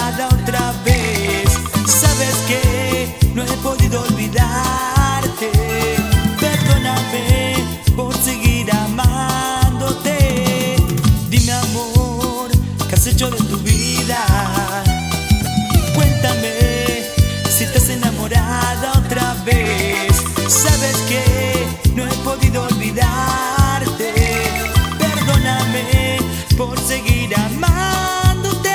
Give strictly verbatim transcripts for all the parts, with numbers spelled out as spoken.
enamorada otra vez. Sabes que no he podido olvidarte. Perdóname por seguir amándote. Dime, amor, ¿qué has hecho de tu vida? Cuéntame si estás enamorada otra vez. Sabes que no he podido olvidarte. Perdóname por seguir amándote.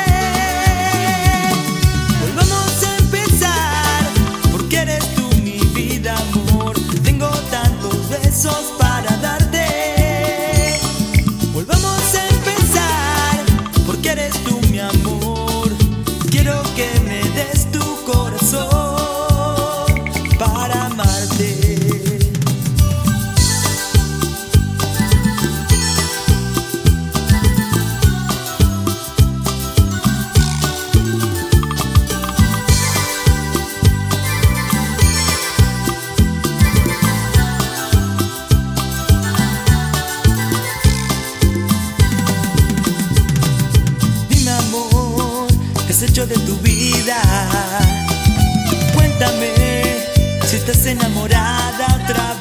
Volvamos a empezar, porque eres tú mi vida, amor. Tengo tantos besos para darte. Volvamos a empezar, porque eres tú mi amor. Quiero que me des tu corazón para amarte. ¿Qué has hecho de tu vida? Cuéntame si estás enamorada otra vez.